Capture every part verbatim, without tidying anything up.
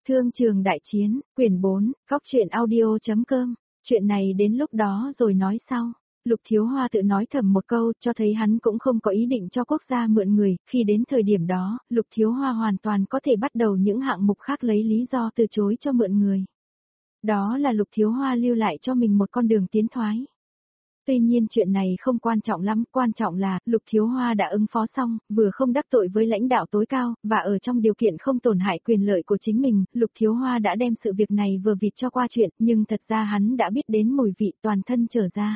Thương trường đại chiến, quyển bốn, góc truyện audio.com, chuyện này đến lúc đó rồi nói sau. Lục Thiếu Hoa tự nói thầm một câu cho thấy hắn cũng không có ý định cho quốc gia mượn người, khi đến thời điểm đó, Lục Thiếu Hoa hoàn toàn có thể bắt đầu những hạng mục khác lấy lý do từ chối cho mượn người. Đó là Lục Thiếu Hoa lưu lại cho mình một con đường tiến thoái. Tuy nhiên chuyện này không quan trọng lắm, quan trọng là, Lục Thiếu Hoa đã ứng phó xong, vừa không đắc tội với lãnh đạo tối cao, và ở trong điều kiện không tổn hại quyền lợi của chính mình, Lục Thiếu Hoa đã đem sự việc này vừa vịt cho qua chuyện, nhưng thật ra hắn đã biết đến mùi vị toàn thân trở ra.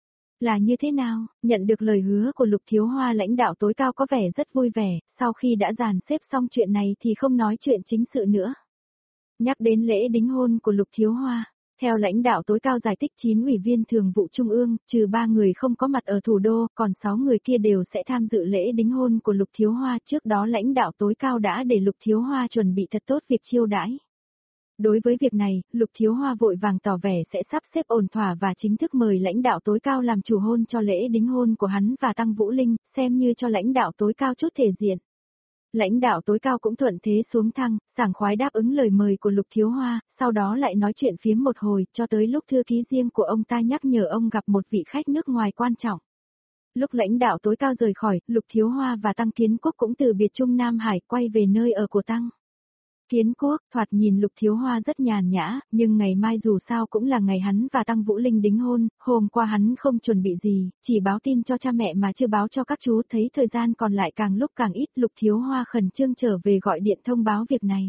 Là như thế nào, nhận được lời hứa của Lục Thiếu Hoa, lãnh đạo tối cao có vẻ rất vui vẻ, sau khi đã dàn xếp xong chuyện này thì không nói chuyện chính sự nữa. Nhắc đến lễ đính hôn của Lục Thiếu Hoa. Theo lãnh đạo tối cao giải thích, chín ủy viên thường vụ trung ương, trừ ba người không có mặt ở thủ đô, còn sáu người kia đều sẽ tham dự lễ đính hôn của Lục Thiếu Hoa. Trước đó lãnh đạo tối cao đã để Lục Thiếu Hoa chuẩn bị thật tốt việc chiêu đãi. Đối với việc này, Lục Thiếu Hoa vội vàng tỏ vẻ sẽ sắp xếp ổn thỏa và chính thức mời lãnh đạo tối cao làm chủ hôn cho lễ đính hôn của hắn và Tăng Vũ Linh, xem như cho lãnh đạo tối cao chút thể diện. Lãnh đạo tối cao cũng thuận thế xuống thăng, sảng khoái đáp ứng lời mời của Lục Thiếu Hoa, sau đó lại nói chuyện phiếm một hồi, cho tới lúc thư ký riêng của ông ta nhắc nhở ông gặp một vị khách nước ngoài quan trọng. Lúc lãnh đạo tối cao rời khỏi, Lục Thiếu Hoa và Tăng Kiến Quốc cũng từ biệt Trung Nam Hải quay về nơi ở của Tăng Kiến Quốc. Thoạt nhìn Lục Thiếu Hoa rất nhàn nhã, nhưng ngày mai dù sao cũng là ngày hắn và Tăng Vũ Linh đính hôn, hôm qua hắn không chuẩn bị gì, chỉ báo tin cho cha mẹ mà chưa báo cho các chú. Thấy thời gian còn lại càng lúc càng ít, Lục Thiếu Hoa khẩn trương trở về gọi điện thông báo việc này.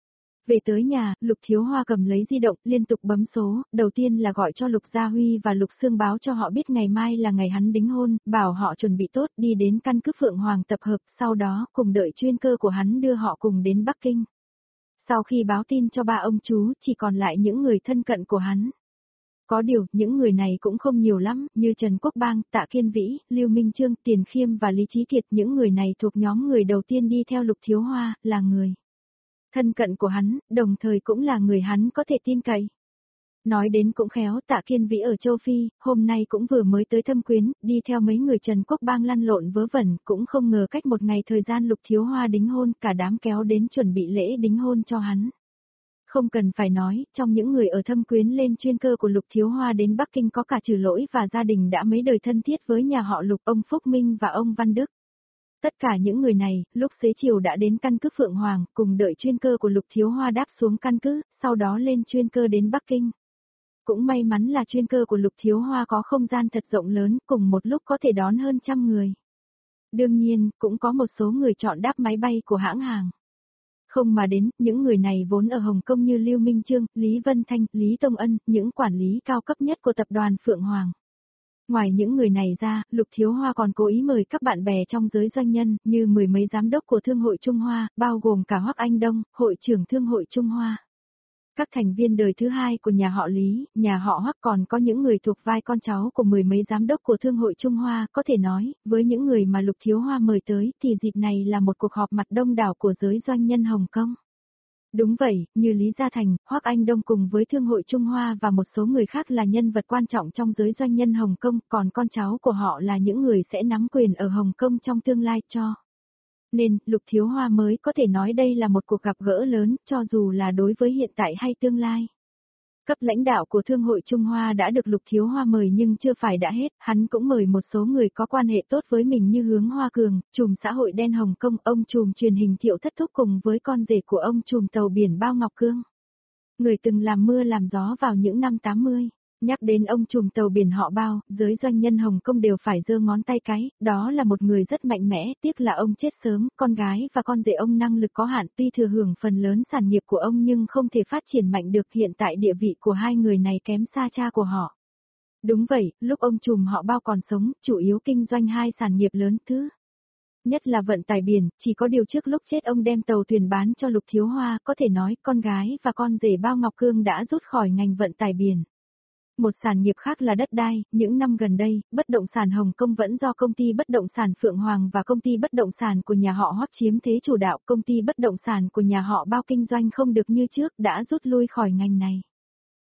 Về tới nhà, Lục Thiếu Hoa cầm lấy di động, liên tục bấm số, đầu tiên là gọi cho Lục Gia Huy và Lục Sương báo cho họ biết ngày mai là ngày hắn đính hôn, bảo họ chuẩn bị tốt đi đến căn cứ Phượng Hoàng tập hợp, sau đó cùng đợi chuyên cơ của hắn đưa họ cùng đến Bắc Kinh. Sau khi báo tin cho ba ông chú, chỉ còn lại những người thân cận của hắn. Có điều, những người này cũng không nhiều lắm, như Trần Quốc Bang, Tạ Kiên Vĩ, Lưu Minh Chương, Tiền Khiêm và Lý Chí Kiệt. Những người này thuộc nhóm người đầu tiên đi theo Lục Thiếu Hoa, là người thân cận của hắn, đồng thời cũng là người hắn có thể tin cậy. Nói đến cũng khéo, Tạ Kiên Vĩ ở châu Phi, hôm nay cũng vừa mới tới thâm quyến, đi theo mấy người Trần Quốc Bang lăn lộn vớ vẩn, cũng không ngờ cách một ngày thời gian Lục Thiếu Hoa đính hôn, cả đám kéo đến chuẩn bị lễ đính hôn cho hắn. Không cần phải nói, trong những người ở thâm quyến lên chuyên cơ của Lục Thiếu Hoa đến Bắc Kinh có cả Trừ Lỗi và gia đình đã mấy đời thân thiết với nhà họ Lục, ông Phúc Minh và ông Văn Đức. Tất cả những người này, lúc xế chiều đã đến căn cứ Phượng Hoàng, cùng đợi chuyên cơ của Lục Thiếu Hoa đáp xuống căn cứ, sau đó lên chuyên cơ đến Bắc Kinh. Cũng may mắn là chuyên cơ của Lục Thiếu Hoa có không gian thật rộng lớn, cùng một lúc có thể đón hơn trăm người. Đương nhiên, cũng có một số người chọn đáp máy bay của hãng hàng không mà đến, những người này vốn ở Hồng Kông như Lưu Minh Chương, Lý Vân Thanh, Lý Tông Ân, những quản lý cao cấp nhất của tập đoàn Phượng Hoàng. Ngoài những người này ra, Lục Thiếu Hoa còn cố ý mời các bạn bè trong giới doanh nhân, như mười mấy giám đốc của Thương hội Trung Hoa, bao gồm cả Hoắc Anh Đông, hội trưởng Thương hội Trung Hoa. Các thành viên đời thứ hai của nhà họ Lý, nhà họ Hoắc, còn có những người thuộc vai con cháu của mười mấy giám đốc của Thương hội Trung Hoa. Có thể nói, với những người mà Lục Thiếu Hoa mời tới, thì dịp này là một cuộc họp mặt đông đảo của giới doanh nhân Hồng Kông. Đúng vậy, như Lý Gia Thành, Hoắc Anh Đông cùng với Thương hội Trung Hoa và một số người khác là nhân vật quan trọng trong giới doanh nhân Hồng Kông, còn con cháu của họ là những người sẽ nắm quyền ở Hồng Kông trong tương lai cho. Nên, Lục Thiếu Hoa mới có thể nói đây là một cuộc gặp gỡ lớn, cho dù là đối với hiện tại hay tương lai. Cấp lãnh đạo của Thương hội Trung Hoa đã được Lục Thiếu Hoa mời nhưng chưa phải đã hết, hắn cũng mời một số người có quan hệ tốt với mình như Hướng Hoa Cường, trùm xã hội đen Hồng Kông, ông trùm truyền hình Thiệu Thất Thúc cùng với con rể của ông trùm tàu biển Bao Ngọc Cương. Người từng làm mưa làm gió vào những năm tám mươi. Nhắc đến ông trùm tàu biển họ Bao, giới doanh nhân Hồng Kông đều phải giơ ngón tay cái, đó là một người rất mạnh mẽ, tiếc là ông chết sớm, con gái và con rể ông năng lực có hạn, tuy thừa hưởng phần lớn sản nghiệp của ông nhưng không thể phát triển mạnh được, hiện tại địa vị của hai người này kém xa cha của họ. Đúng vậy, lúc ông trùm họ Bao còn sống, chủ yếu kinh doanh hai sản nghiệp lớn, thứ nhất là vận tải biển, chỉ có điều trước lúc chết ông đem tàu thuyền bán cho Lục Thiếu Hoa, có thể nói con gái và con rể Bao Ngọc Cương đã rút khỏi ngành vận tải biển. Một sản nghiệp khác là đất đai, những năm gần đây, bất động sản Hồng Kông vẫn do công ty bất động sản Phượng Hoàng và công ty bất động sản của nhà họ Hoắc chiếm thế chủ đạo, công ty bất động sản của nhà họ Bao kinh doanh không được như trước đã rút lui khỏi ngành này.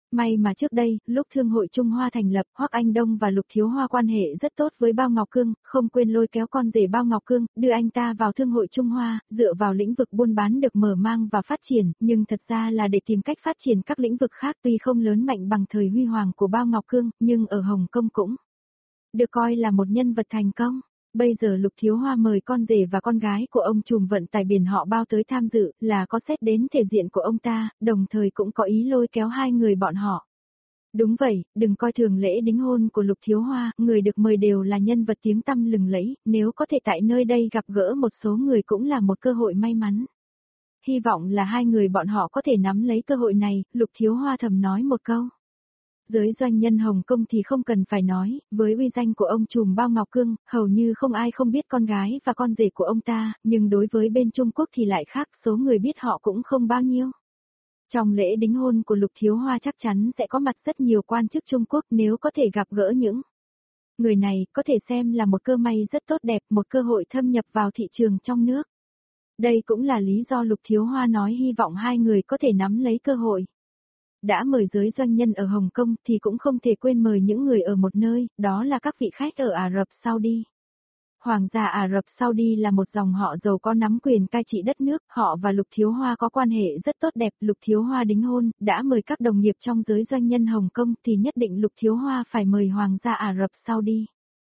May mà trước đây, lúc Thương hội Trung Hoa thành lập, Hoắc Anh Đông và Lục Thiếu Hoa quan hệ rất tốt với Bao Ngọc Cương, không quên lôi kéo con rể Bao Ngọc Cương, đưa anh ta vào Thương hội Trung Hoa, dựa vào lĩnh vực buôn bán được mở mang và phát triển, nhưng thật ra là để tìm cách phát triển các lĩnh vực khác tuy không lớn mạnh bằng thời huy hoàng của Bao Ngọc Cương, nhưng ở Hồng Kông cũng được coi là một nhân vật thành công. Bây giờ Lục Thiếu Hoa mời con rể và con gái của ông trùm vận tải biển họ Bao tới tham dự, là có xét đến thể diện của ông ta, đồng thời cũng có ý lôi kéo hai người bọn họ. Đúng vậy, đừng coi thường lễ đính hôn của Lục Thiếu Hoa, người được mời đều là nhân vật tiếng tăm lừng lẫy, nếu có thể tại nơi đây gặp gỡ một số người cũng là một cơ hội may mắn. Hy vọng là hai người bọn họ có thể nắm lấy cơ hội này, Lục Thiếu Hoa thầm nói một câu. Giới doanh nhân Hồng Kông thì không cần phải nói, với uy danh của ông trùm Bao Ngọc Cương, hầu như không ai không biết con gái và con rể của ông ta, nhưng đối với bên Trung Quốc thì lại khác, số người biết họ cũng không bao nhiêu. Trong lễ đính hôn của Lục Thiếu Hoa chắc chắn sẽ có mặt rất nhiều quan chức Trung Quốc, nếu có thể gặp gỡ những người này, có thể xem là một cơ may rất tốt đẹp, một cơ hội thâm nhập vào thị trường trong nước. Đây cũng là lý do Lục Thiếu Hoa nói hy vọng hai người có thể nắm lấy cơ hội. Đã mời giới doanh nhân ở Hồng Kông thì cũng không thể quên mời những người ở một nơi, đó là các vị khách ở Ả Rập Saudi. Hoàng gia Ả Rập Saudi là một dòng họ giàu có nắm quyền cai trị đất nước, họ và Lục Thiếu Hoa có quan hệ rất tốt đẹp, Lục Thiếu Hoa đính hôn, đã mời các đồng nghiệp trong giới doanh nhân Hồng Kông thì nhất định Lục Thiếu Hoa phải mời Hoàng gia Ả Rập Saudi.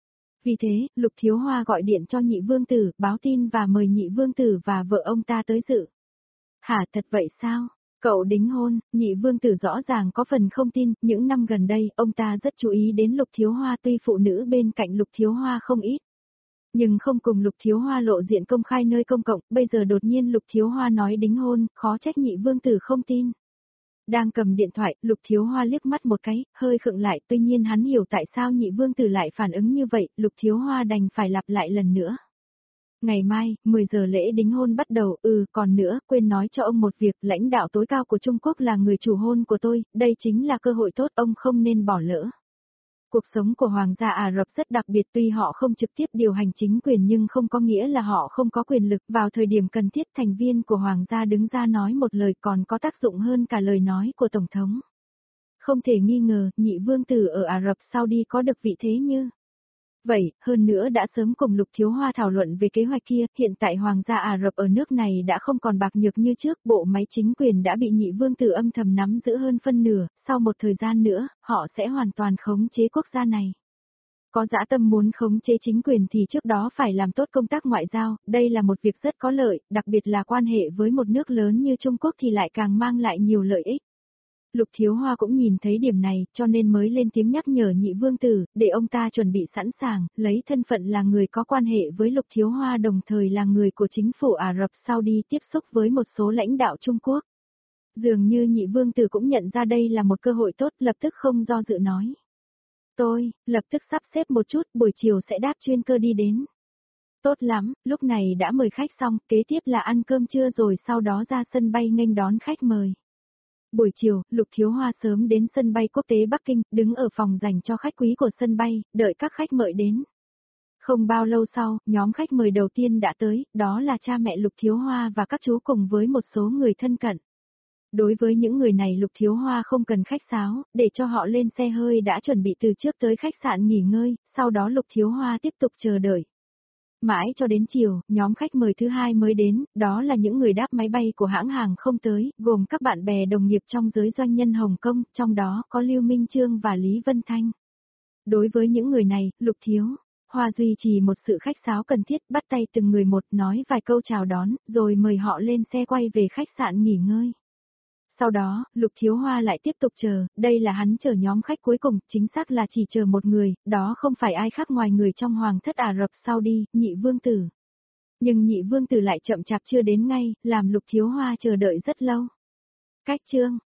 Vì thế, Lục Thiếu Hoa gọi điện cho nhị vương tử, báo tin và mời nhị vương tử và vợ ông ta tới dự. Hả, thật vậy sao? Cậu đính hôn, nhị vương tử rõ ràng có phần không tin, những năm gần đây, ông ta rất chú ý đến Lục Thiếu Hoa tuy phụ nữ bên cạnh Lục Thiếu Hoa không ít. Nhưng không cùng Lục Thiếu Hoa lộ diện công khai nơi công cộng, bây giờ đột nhiên Lục Thiếu Hoa nói đính hôn, khó trách nhị vương tử không tin. Đang cầm điện thoại, Lục Thiếu Hoa liếc mắt một cái, hơi khựng lại, tuy nhiên hắn hiểu tại sao nhị vương tử lại phản ứng như vậy, Lục Thiếu Hoa đành phải lặp lại lần nữa. Ngày mai, mười giờ lễ đính hôn bắt đầu, ừ, còn nữa, quên nói cho ông một việc, lãnh đạo tối cao của Trung Quốc là người chủ hôn của tôi, đây chính là cơ hội tốt, ông không nên bỏ lỡ. Cuộc sống của Hoàng gia Ả Rập rất đặc biệt, tuy họ không trực tiếp điều hành chính quyền nhưng không có nghĩa là họ không có quyền lực, vào thời điểm cần thiết thành viên của Hoàng gia đứng ra nói một lời còn có tác dụng hơn cả lời nói của Tổng thống. Không thể nghi ngờ, nhị vương tử ở Ả Rập Saudi có được vị thế như vậy, hơn nữa đã sớm cùng Lục Thiếu Hoa thảo luận về kế hoạch kia, hiện tại Hoàng gia Ả Rập ở nước này đã không còn bạc nhược như trước, bộ máy chính quyền đã bị nhị vương tử âm thầm nắm giữ hơn phân nửa, sau một thời gian nữa, họ sẽ hoàn toàn khống chế quốc gia này. Có dã tâm muốn khống chế chính quyền thì trước đó phải làm tốt công tác ngoại giao, đây là một việc rất có lợi, đặc biệt là quan hệ với một nước lớn như Trung Quốc thì lại càng mang lại nhiều lợi ích. Lục Thiếu Hoa cũng nhìn thấy điểm này, cho nên mới lên tiếng nhắc nhở nhị vương tử, để ông ta chuẩn bị sẵn sàng, lấy thân phận là người có quan hệ với Lục Thiếu Hoa đồng thời là người của chính phủ Ả Rập Saudi tiếp xúc với một số lãnh đạo Trung Quốc. Dường như nhị vương tử cũng nhận ra đây là một cơ hội tốt, lập tức không do dự nói. Tôi, lập tức sắp xếp một chút, buổi chiều sẽ đáp chuyên cơ đi đến. Tốt lắm, lúc này đã mời khách xong, kế tiếp là ăn cơm trưa rồi sau đó ra sân bay nghênh đón khách mời. Buổi chiều, Lục Thiếu Hoa sớm đến sân bay quốc tế Bắc Kinh, đứng ở phòng dành cho khách quý của sân bay, đợi các khách mời đến. Không bao lâu sau, nhóm khách mời đầu tiên đã tới, đó là cha mẹ Lục Thiếu Hoa và các chú cùng với một số người thân cận. Đối với những người này Lục Thiếu Hoa không cần khách sáo, để cho họ lên xe hơi đã chuẩn bị từ trước tới khách sạn nghỉ ngơi, sau đó Lục Thiếu Hoa tiếp tục chờ đợi. Mãi cho đến chiều, nhóm khách mời thứ hai mới đến, đó là những người đáp máy bay của hãng hàng không tới, gồm các bạn bè đồng nghiệp trong giới doanh nhân Hồng Kông, trong đó có Lưu Minh Chương và Lý Vân Thanh. Đối với những người này, Lục Thiếu Hoa duy trì một sự khách sáo cần thiết, bắt tay từng người một nói vài câu chào đón, rồi mời họ lên xe quay về khách sạn nghỉ ngơi. Sau đó, Lục Thiếu Hoa lại tiếp tục chờ, đây là hắn chờ nhóm khách cuối cùng, chính xác là chỉ chờ một người, đó không phải ai khác ngoài người trong Hoàng thất Ả Rập Saudi, nhị vương tử. Nhưng nhị vương tử lại chậm chạp chưa đến ngay, làm Lục Thiếu Hoa chờ đợi rất lâu. Cách chương